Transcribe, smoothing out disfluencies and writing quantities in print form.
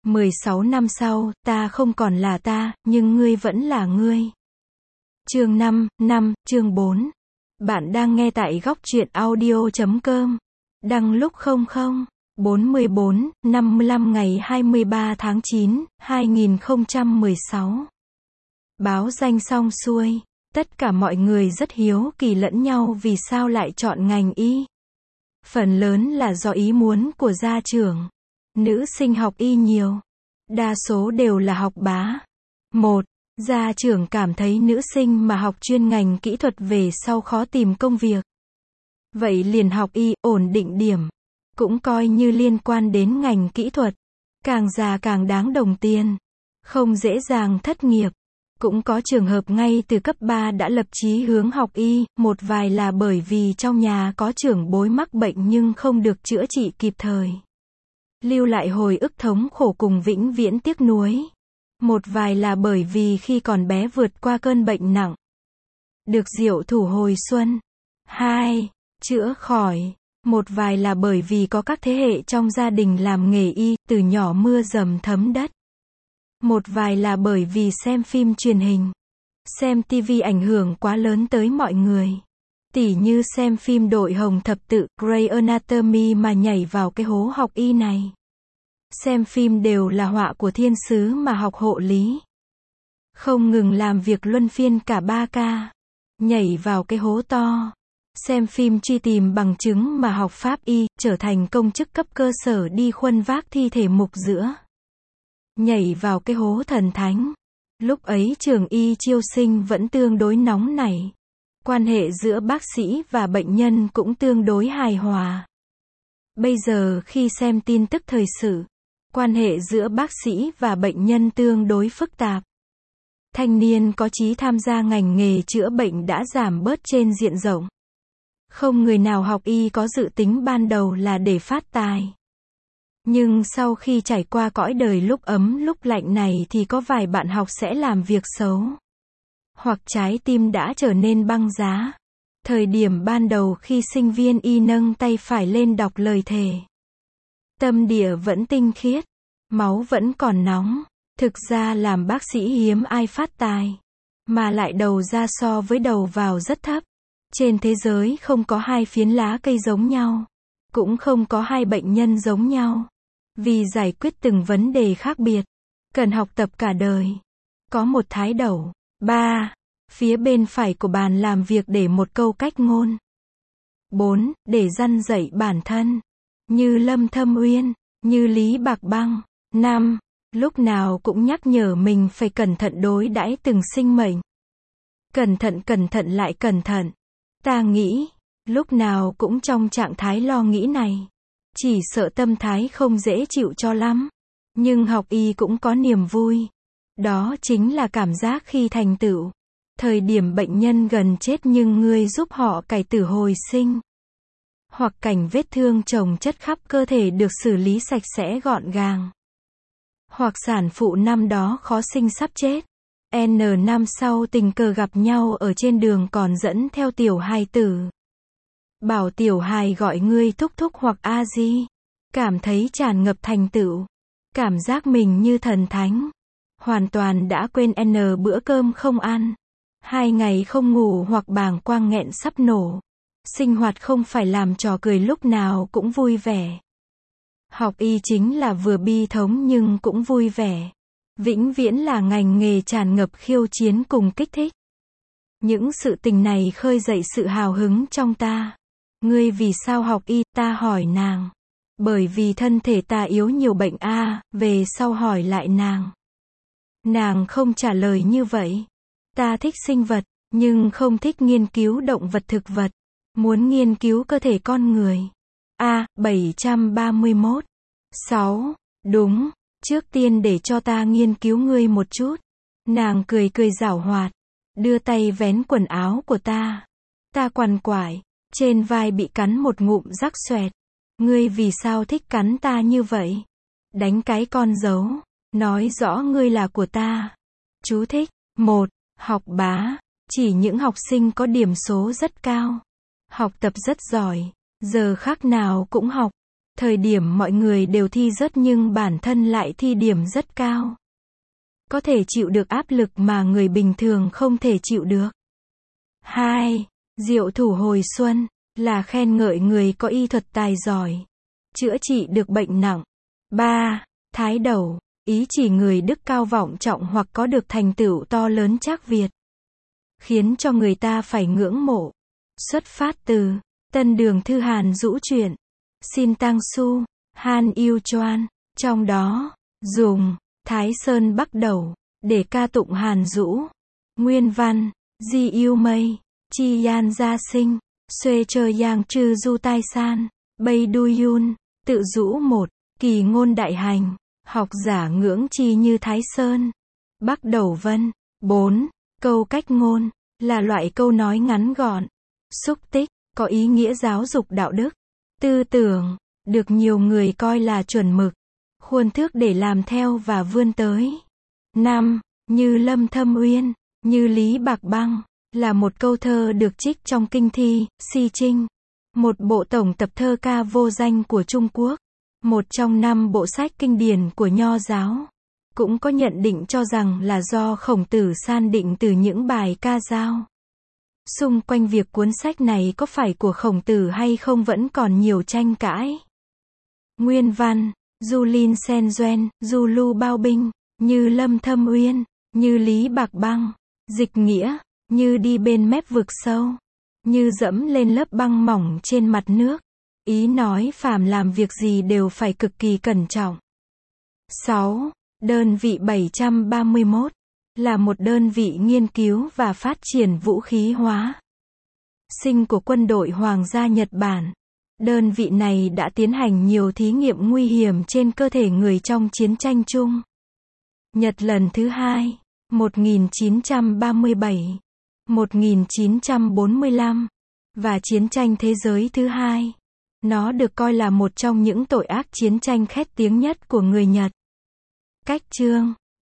16 năm sau, ta không còn là ta, nhưng ngươi vẫn là ngươi. Chương 5, chương 4. Bạn đang nghe tại góc truyện audio.com. Đăng lúc 00:44:55 ngày 23 tháng 9, 2016. Báo danh xong xuôi. Tất cả mọi người rất hiếu kỳ lẫn nhau vì sao lại chọn ngành y. Phần lớn là do ý muốn của gia trưởng. Nữ sinh học y nhiều. Đa số đều là học bá. Một, gia trưởng cảm thấy nữ sinh mà học chuyên ngành kỹ thuật về sau khó tìm công việc. Vậy liền học y, ổn định điểm. Cũng coi như liên quan đến ngành kỹ thuật. Càng già càng đáng đồng tiền. Không dễ dàng thất nghiệp. Cũng có trường hợp ngay từ cấp 3 đã lập chí hướng học y, một vài là bởi vì trong nhà có trưởng bối mắc bệnh nhưng không được chữa trị kịp thời. Lưu lại hồi ức thống khổ cùng vĩnh viễn tiếc nuối. Một vài là bởi vì khi còn bé vượt qua cơn bệnh nặng. Được diệu thủ hồi xuân. 2. Chữa khỏi. Một vài là bởi vì có các thế hệ trong gia đình làm nghề y, từ nhỏ mưa dầm thấm đất. Một vài là bởi vì xem phim truyền hình. Xem TV ảnh hưởng quá lớn tới mọi người. Tỉ như xem phim Đội Hồng Thập Tự, Grey Anatomy mà nhảy vào cái hố học y này. Xem phim đều là họa của thiên sứ mà học hộ lý. Không ngừng làm việc luân phiên cả 3 ca. Nhảy vào cái hố to. Xem phim truy tìm bằng chứng mà học pháp y, trở thành công chức cấp cơ sở đi khuân vác thi thể mục giữa. Nhảy vào cái hố thần thánh. Lúc ấy trường y chiêu sinh vẫn tương đối nóng nảy. Quan hệ giữa bác sĩ và bệnh nhân cũng tương đối hài hòa. Bây giờ khi xem tin tức thời sự, quan hệ giữa bác sĩ và bệnh nhân tương đối phức tạp. Thanh niên có chí tham gia ngành nghề chữa bệnh đã giảm bớt trên diện rộng. Không người nào học y có dự tính ban đầu là để phát tài. Nhưng sau khi trải qua cõi đời lúc ấm lúc lạnh này thì có vài bạn học sẽ làm việc xấu. Hoặc trái tim đã trở nên băng giá. Thời điểm ban đầu khi sinh viên y nâng tay phải lên đọc lời thề. Tâm địa vẫn tinh khiết. Máu vẫn còn nóng. Thực ra làm bác sĩ hiếm ai phát tài. Mà lại đầu ra so với đầu vào rất thấp. Trên thế giới không có hai phiến lá cây giống nhau. Cũng không có hai bệnh nhân giống nhau. Vì giải quyết từng vấn đề khác biệt. Cần học tập cả đời. Có một thái đẩu. 3. Phía bên phải của bàn làm việc để một câu cách ngôn. 4. Để răn dạy bản thân. Như Lâm Thâm Uyên. Như Lý Bạc Băng. 5. Lúc nào cũng nhắc nhở mình phải cẩn thận đối đãi từng sinh mệnh. Cẩn thận lại cẩn thận. Ta nghĩ, lúc nào cũng trong trạng thái lo nghĩ này. Chỉ sợ tâm thái không dễ chịu cho lắm. Nhưng học y cũng có niềm vui. Đó chính là cảm giác khi thành tựu. Thời điểm bệnh nhân gần chết nhưng ngươi giúp họ cải tử hồi sinh. Hoặc cảnh vết thương chồng chất khắp cơ thể được xử lý sạch sẽ gọn gàng. Hoặc sản phụ năm đó khó sinh sắp chết. N năm sau tình cờ gặp nhau ở trên đường còn dẫn theo tiểu hài tử. Bảo tiểu hài gọi ngươi thúc thúc hoặc a di. Cảm thấy tràn ngập thành tựu. Cảm giác mình như thần thánh. Hoàn toàn đã quên N bữa cơm không ăn. 2 ngày không ngủ hoặc bàng quang nghẹn sắp nổ. Sinh hoạt không phải làm trò cười lúc nào cũng vui vẻ. Học y chính là vừa bi thống nhưng cũng vui vẻ. Vĩnh viễn là ngành nghề tràn ngập khiêu chiến cùng kích thích. Những sự tình này khơi dậy sự hào hứng trong ta. Ngươi vì sao học y, ta hỏi nàng. Bởi vì thân thể ta yếu nhiều bệnh a. Về sau hỏi lại nàng. Nàng không trả lời như vậy. Ta thích sinh vật, nhưng không thích nghiên cứu động vật thực vật. Muốn nghiên cứu cơ thể con người. 731. 6. Đúng. Trước tiên để cho ta nghiên cứu ngươi một chút. Nàng cười giảo hoạt. Đưa tay vén quần áo của ta. Ta quằn quại. Trên vai bị cắn một ngụm rắc xoẹt. Ngươi vì sao thích cắn ta như vậy? Đánh cái con dấu. Nói rõ ngươi là của ta. Chú thích. 1. Học bá. Chỉ những học sinh có điểm số rất cao. Học tập rất giỏi. Giờ khắc nào cũng học. Thời điểm mọi người đều thi rớt nhưng bản thân lại thi điểm rất cao. Có thể chịu được áp lực mà người bình thường không thể chịu được. 2. Diệu thủ hồi xuân, là khen ngợi người có y thuật tài giỏi, chữa trị được bệnh nặng. 3. Thái đầu, ý chỉ người đức cao vọng trọng hoặc có được thành tựu to lớn trác Việt, khiến cho người ta phải ngưỡng mộ. Xuất phát từ Tân Đường Thư Hàn Dũ truyện, Xin Tăng Su, Han Yêu Choan, trong đó, dùng Thái Sơn bắt đầu, để ca tụng Hàn Dũ. Nguyên văn, Di Yêu Mây, Chi Yan Gia Sinh, Xuê Chơ Yang Trư Du Tai San, Bay Du Yun, tự Dũ 1, kỳ ngôn đại hành, học giả ngưỡng chi như Thái Sơn. Bắc Đầu Vân. 4. Câu cách ngôn, là loại câu nói ngắn gọn, xúc tích, có ý nghĩa giáo dục đạo đức, tư tưởng, được nhiều người coi là chuẩn mực, khuôn thước để làm theo và vươn tới. 5. Như Lâm Thâm Uyên, như Lý Bạc Băng, là một câu thơ được trích trong kinh thi, Si Trinh, một bộ tổng tập thơ ca vô danh của Trung Quốc, một trong 5 bộ sách kinh điển của Nho giáo. Cũng có nhận định cho rằng là do Khổng Tử san định từ những bài ca dao. Xung quanh việc cuốn sách này có phải của Khổng Tử hay không vẫn còn nhiều tranh cãi. Nguyên văn, Du Linh Sen Duen, Du Lu Bao Binh, như Lâm Thâm Uyên, như Lý Bạc Băng, dịch nghĩa, như đi bên mép vực sâu, như dẫm lên lớp băng mỏng trên mặt nước. Ý nói phàm làm việc gì đều phải cực kỳ cẩn trọng. 6. Đơn vị 731, là một đơn vị nghiên cứu và phát triển vũ khí hóa sinh của quân đội Hoàng gia Nhật Bản. Đơn vị này đã tiến hành nhiều thí nghiệm nguy hiểm trên cơ thể người trong chiến tranh Trung Nhật lần thứ 2, 1937, 1945, và chiến tranh thế giới thứ 2. Nó được coi là một trong những tội ác chiến tranh khét tiếng nhất của người Nhật. Cách chương